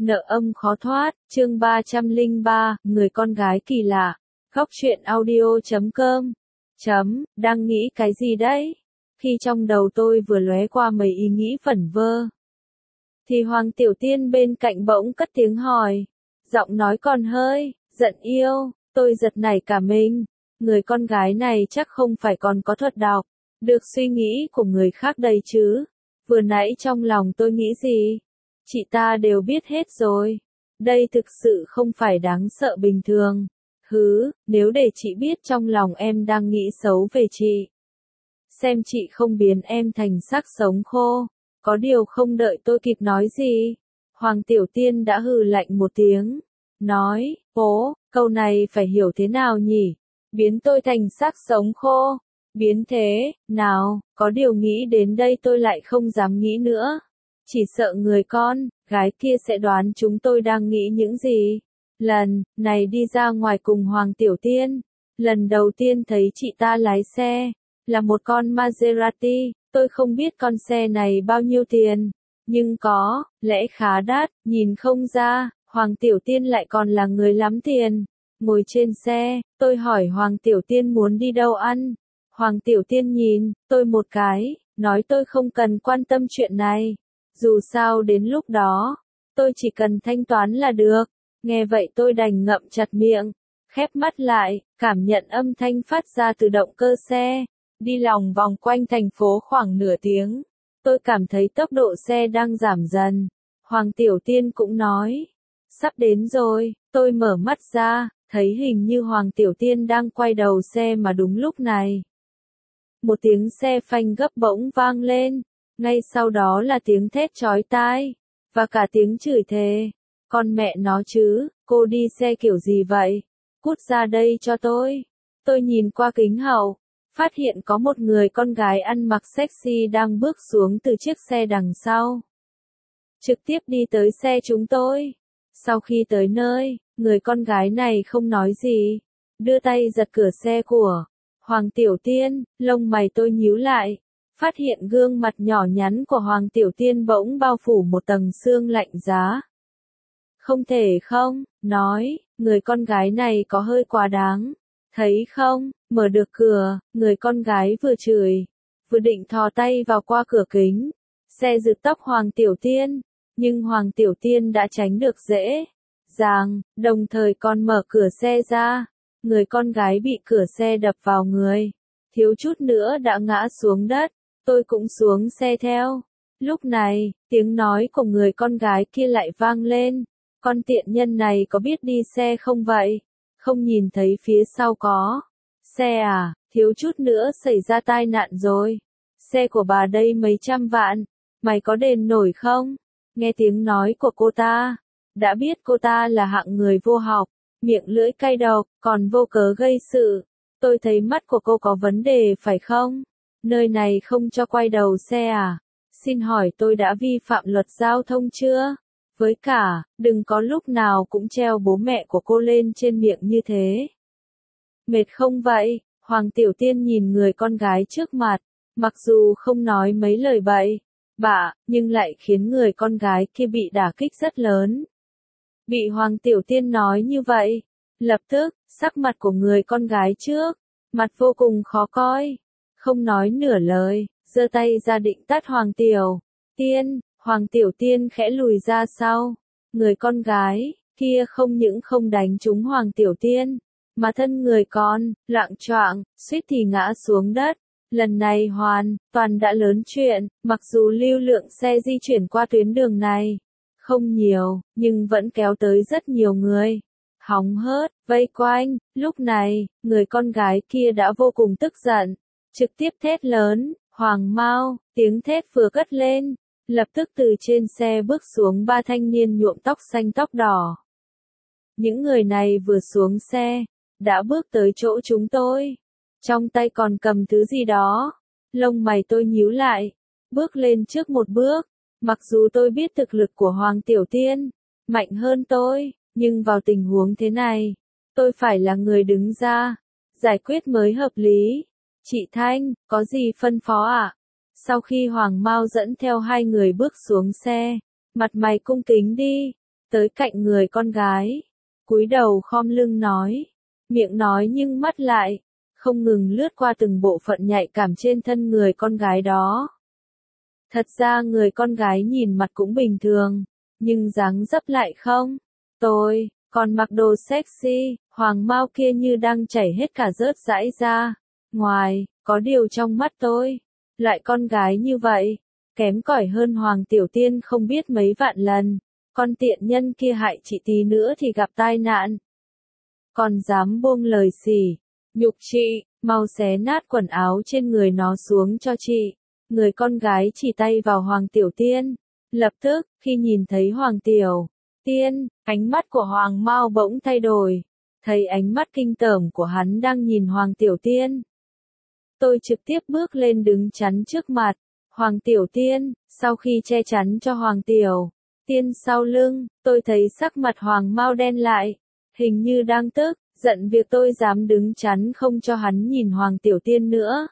Nợ âm khó thoát, chương 303, người con gái kỳ lạ. Góc truyện audio.com. Đang nghĩ cái gì đấy? Khi trong đầu tôi vừa lóe qua mấy ý nghĩ vẩn vơ, thì Hoàng Tiểu Tiên bên cạnh bỗng cất tiếng hỏi. Giọng nói còn hơi giận yêu, tôi giật nảy cả mình. Người con gái này chắc không phải còn có thuật đọc được suy nghĩ của người khác đây chứ. Vừa nãy trong lòng tôi nghĩ gì? Chị ta đều biết hết rồi. Đây thực sự không phải đáng sợ bình thường. Nếu để chị biết trong lòng em đang nghĩ xấu về chị. Xem chị không biến em thành xác sống khô. Có điều không đợi tôi kịp nói gì, Hoàng Tiểu Tiên đã hừ lạnh một tiếng. Nói, câu này phải hiểu thế nào nhỉ? Biến tôi thành xác sống khô. Biến thế nào? Có điều nghĩ đến đây tôi lại không dám nghĩ nữa. Chỉ sợ người con gái kia sẽ đoán chúng tôi đang nghĩ những gì. Lần này đi ra ngoài cùng Hoàng Tiểu Tiên, lần đầu tiên thấy chị ta lái xe, là một con Maserati. Tôi không biết con xe này bao nhiêu tiền, nhưng có lẽ khá đắt. Nhìn không ra, Hoàng Tiểu Tiên lại còn là người lắm tiền. Ngồi trên xe, tôi hỏi Hoàng Tiểu Tiên muốn đi đâu ăn. Hoàng Tiểu Tiên nhìn tôi một cái, nói tôi không cần quan tâm chuyện này. Dù sao đến lúc đó, tôi chỉ cần thanh toán là được. Nghe vậy tôi đành ngậm chặt miệng, khép mắt lại, cảm nhận âm thanh phát ra từ động cơ xe. Đi lòng vòng quanh thành phố khoảng nửa tiếng, tôi cảm thấy tốc độ xe đang giảm dần. Hoàng Tiểu Tiên cũng nói, sắp đến rồi. Tôi mở mắt ra, thấy hình như Hoàng Tiểu Tiên đang quay đầu xe mà đúng lúc này. Một tiếng xe phanh gấp bỗng vang lên, ngay sau đó là tiếng thét chói tai, và cả tiếng chửi thề. Con mẹ nó chứ, cô đi xe kiểu gì vậy? Cút ra đây cho tôi. Tôi nhìn qua kính hậu, phát hiện có một người con gái ăn mặc sexy đang bước xuống từ chiếc xe đằng sau, trực tiếp đi tới xe chúng tôi. Sau khi tới nơi, người con gái này không nói gì, đưa tay giật cửa xe của Hoàng Tiểu Tiên. Lông mày tôi nhíu lại, phát hiện gương mặt nhỏ nhắn của Hoàng Tiểu Tiên bỗng bao phủ một tầng sương lạnh giá. Không thể không nói, người con gái này có hơi quá đáng. Thấy không, mở được cửa, người con gái vừa chửi, vừa định thò tay vào qua cửa kính xe giật tóc Hoàng Tiểu Tiên, nhưng Hoàng Tiểu Tiên đã tránh được dễ dàng, đồng thời còn mở cửa xe ra. Người con gái bị cửa xe đập vào người, thiếu chút nữa đã ngã xuống đất. Tôi cũng xuống xe theo. Lúc này, tiếng nói của người con gái kia lại vang lên. Con tiện nhân này có biết đi xe không vậy? Không nhìn thấy phía sau có xe à? Thiếu chút nữa xảy ra tai nạn rồi. Xe của bà đây mấy trăm vạn, mày có đền nổi không? Nghe tiếng nói của cô ta, đã biết cô ta là hạng người vô học, miệng lưỡi cay độc, còn vô cớ gây sự. Tôi thấy mắt của cô có vấn đề phải không? Nơi này không cho quay đầu xe à? Xin hỏi tôi đã vi phạm luật giao thông chưa? Với cả, đừng có lúc nào cũng treo bố mẹ của cô lên trên miệng như thế. Mệt không vậy? Hoàng Tiểu Tiên nhìn người con gái trước mặt, mặc dù không nói mấy lời bậy bạ, nhưng lại khiến người con gái kia bị đả kích rất lớn. Bị Hoàng Tiểu Tiên nói như vậy, lập tức, sắc mặt của người con gái trước mặt vô cùng khó coi, không nói nửa lời, giơ tay ra định tát Hoàng Tiểu Tiên. Hoàng Tiểu Tiên khẽ lùi ra sau. Người con gái kia không những không đánh trúng Hoàng Tiểu Tiên, mà thân người còn loạng choạng, suýt thì ngã xuống đất. Lần này hoàn toàn đã lớn chuyện. Mặc dù lưu lượng xe di chuyển qua tuyến đường này không nhiều, nhưng vẫn kéo tới rất nhiều người hóng hớt vây quanh. Lúc này, người con gái kia đã vô cùng tức giận, trực tiếp thét lớn, Hoàng Mao. Tiếng thét vừa cất lên, lập tức từ trên xe bước xuống ba thanh niên nhuộm tóc xanh tóc đỏ. Những người này vừa xuống xe, đã bước tới chỗ chúng tôi. Trong tay còn cầm thứ gì đó. Lông mày tôi nhíu lại, bước lên trước một bước. Mặc dù tôi biết thực lực của Hoàng Tiểu Tiên mạnh hơn tôi, nhưng vào tình huống thế này, tôi phải là người đứng ra giải quyết mới hợp lý. Chị Thanh, có gì phân phó ạ? Sau khi Hoàng Mao dẫn theo hai người bước xuống xe, mặt mày cung kính đi tới cạnh người con gái, cúi đầu khom lưng nói, miệng nói nhưng mắt lại, không ngừng lướt qua từng bộ phận nhạy cảm trên thân người con gái đó. Thật ra người con gái nhìn mặt cũng bình thường, nhưng dáng dấp lại không. Tôi, còn mặc đồ sexy, hoàng mao kia như đang chảy hết cả rớt rãi ra. Ngoài, có điều trong mắt tôi, loại con gái như vậy, kém cỏi hơn Hoàng Tiểu Tiên không biết mấy vạn lần. Con tiện nhân kia hại chị tí nữa thì gặp tai nạn. Còn dám buông lời xỉ, nhục chị, mau xé nát quần áo trên người nó xuống cho chị. Người con gái chỉ tay vào Hoàng Tiểu Tiên. Lập tức, khi nhìn thấy Hoàng Tiểu Tiên, ánh mắt của Hoàng Mao bỗng thay đổi. Thấy ánh mắt kinh tởm của hắn đang nhìn Hoàng Tiểu Tiên. Tôi trực tiếp bước lên đứng chắn trước mặt Hoàng Tiểu Tiên, sau khi che chắn cho Hoàng Tiểu Tiên sau lưng, tôi thấy sắc mặt Hoàng Mao đen lại, hình như đang tức, giận việc tôi dám đứng chắn không cho hắn nhìn Hoàng Tiểu Tiên nữa.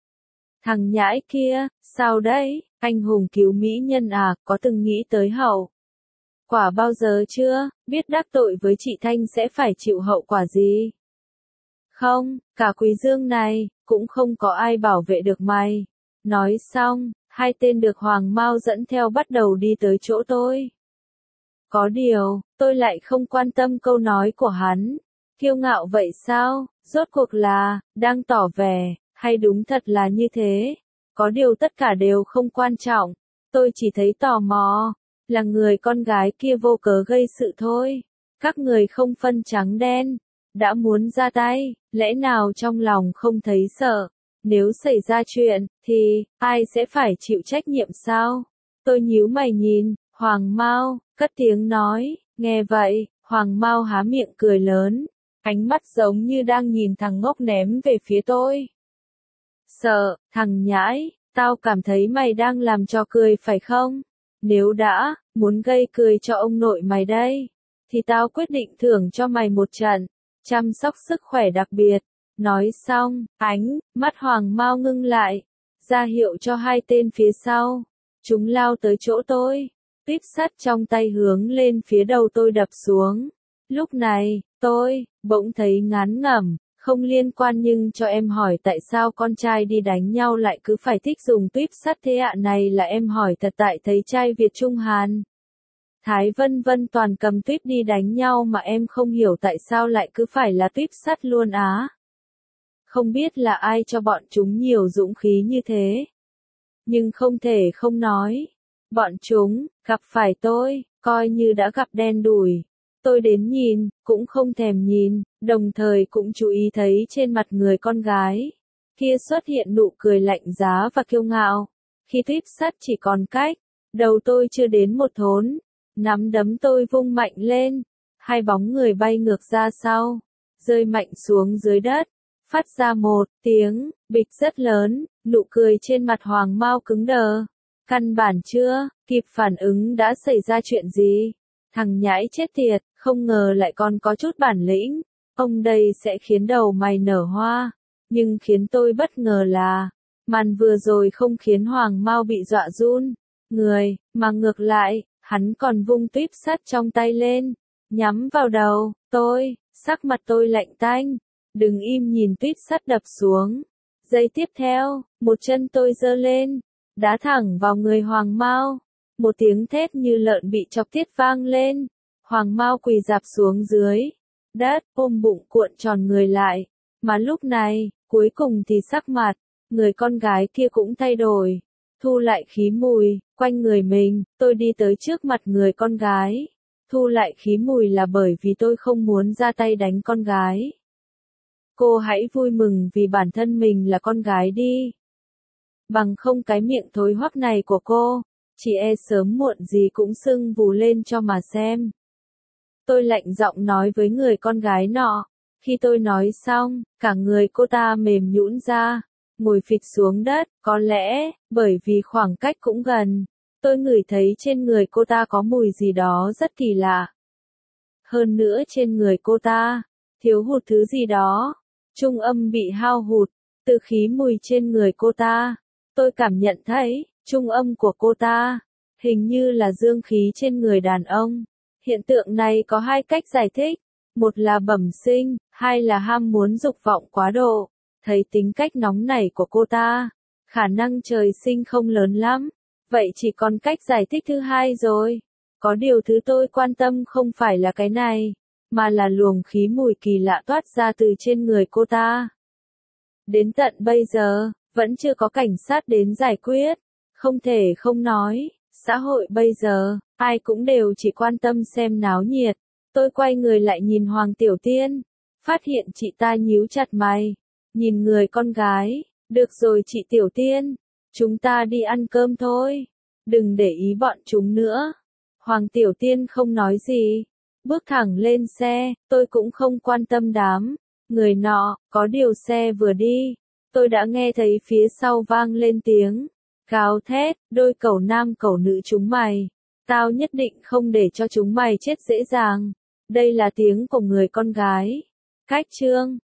Thằng nhãi kia, sao đấy, anh hùng cứu mỹ nhân à, có từng nghĩ tới hậu quả bao giờ chưa, biết đắc tội với chị Thanh sẽ phải chịu hậu quả gì? Không, cả Quý Dương này, cũng không có ai bảo vệ được mày. Nói xong, hai tên được Hoàng Mao dẫn theo bắt đầu đi tới chỗ tôi. Có điều, tôi lại không quan tâm câu nói của hắn. Kiêu ngạo vậy sao, rốt cuộc là, đang tỏ vẻ, hay đúng thật là như thế? Có điều tất cả đều không quan trọng. Tôi chỉ thấy tò mò, là người con gái kia vô cớ gây sự thôi. Các người không phân trắng đen, đã muốn ra tay, lẽ nào trong lòng không thấy sợ? Nếu xảy ra chuyện, thì, ai sẽ phải chịu trách nhiệm sao? Tôi nhíu mày nhìn, Hoàng Mao, cất tiếng nói, nghe vậy, Hoàng Mao há miệng cười lớn, ánh mắt giống như đang nhìn thằng ngốc ném về phía tôi. Sợ, thằng nhãi, tao cảm thấy mày đang làm trò cười phải không? Nếu đã, muốn gây cười cho ông nội mày đây, thì tao quyết định thưởng cho mày một trận, chăm sóc sức khỏe đặc biệt. Nói xong, mắt Hoàng Mao ngưng lại, ra hiệu cho hai tên phía sau. Chúng lao tới chỗ tôi, tuyếp sắt trong tay hướng lên phía đầu tôi đập xuống. Lúc này, tôi, bỗng thấy ngán ngẩm, không liên quan nhưng cho em hỏi tại sao con trai đi đánh nhau lại cứ phải thích dùng tuyếp sắt thế ạ, này là em hỏi thật tại thấy trai Việt Trung Hàn. Thái Vân Vân toàn cầm tuyếp đi đánh nhau mà em không hiểu tại sao lại cứ phải là tuyếp sắt luôn á. Không biết là ai cho bọn chúng nhiều dũng khí như thế. Nhưng không thể không nói. Bọn chúng, gặp phải tôi, coi như đã gặp đen đủi. Tôi đến nhìn, cũng không thèm nhìn, đồng thời cũng chú ý thấy trên mặt người con gái kia xuất hiện nụ cười lạnh giá và kiêu ngạo. Khi tuyếp sắt chỉ còn cách đầu tôi chưa đến một thốn, nắm đấm tôi vung mạnh lên, hai bóng người bay ngược ra sau, rơi mạnh xuống dưới đất, phát ra một tiếng bịch rất lớn, nụ cười trên mặt Hoàng Mao cứng đờ. Căn bản chưa kịp phản ứng đã xảy ra chuyện gì. Thằng nhãi chết tiệt, không ngờ lại còn có chút bản lĩnh. Ông đây sẽ khiến đầu mày nở hoa. Nhưng khiến tôi bất ngờ là, màn vừa rồi không khiến Hoàng Mao bị dọa run người, mà ngược lại, hắn còn vung tuyếp sắt trong tay lên, nhắm vào đầu tôi, sắc mặt tôi lạnh tanh. Đừng im nhìn tuyếp sắt đập xuống. Giây tiếp theo, một chân tôi giơ lên, đá thẳng vào người Hoàng Mao. Một tiếng thét như lợn bị chọc tiết vang lên. Hoàng Mao quỳ rạp xuống dưới đất, ôm bụng cuộn tròn người lại. Mà lúc này, cuối cùng thì sắc mặt người con gái kia cũng thay đổi. Thu lại khí mùi quanh người mình, tôi đi tới trước mặt người con gái. Thu lại khí mùi là bởi vì tôi không muốn ra tay đánh con gái. Cô hãy vui mừng vì bản thân mình là con gái đi. Bằng không cái miệng thối hoắc này của cô, chỉ e sớm muộn gì cũng sưng vù lên cho mà xem. Tôi lạnh giọng nói với người con gái nọ. Khi tôi nói xong, cả người cô ta mềm nhũn ra, ngồi phịch xuống đất, có lẽ, bởi vì khoảng cách cũng gần. Tôi ngửi thấy trên người cô ta có mùi gì đó rất kỳ lạ. Hơn nữa trên người cô ta, thiếu hụt thứ gì đó. Trung âm bị hao hụt, từ khí mùi trên người cô ta. Tôi cảm nhận thấy, trung âm của cô ta, hình như là dương khí trên người đàn ông. Hiện tượng này có hai cách giải thích. Một là bẩm sinh, hai là ham muốn dục vọng quá độ. Thấy tính cách nóng nảy của cô ta, khả năng trời sinh không lớn lắm. Vậy chỉ còn cách giải thích thứ hai rồi. Có điều thứ tôi quan tâm không phải là cái này, mà là luồng khí mùi kỳ lạ toát ra từ trên người cô ta. Đến tận bây giờ, vẫn chưa có cảnh sát đến giải quyết. Không thể không nói, xã hội bây giờ, ai cũng đều chỉ quan tâm xem náo nhiệt. Tôi quay người lại nhìn Hoàng Tiểu Tiên, phát hiện chị ta nhíu chặt mày, nhìn người con gái. Được rồi chị Tiểu Tiên, chúng ta đi ăn cơm thôi, đừng để ý bọn chúng nữa. Hoàng Tiểu Tiên không nói gì, bước thẳng lên xe. Tôi cũng không quan tâm đám người nọ, có điều xe vừa đi, tôi đã nghe thấy phía sau vang lên tiếng gào thét, đôi cẩu nam cẩu nữ chúng mày, tao nhất định không để cho chúng mày chết dễ dàng. Đây là tiếng của người con gái. Cách chương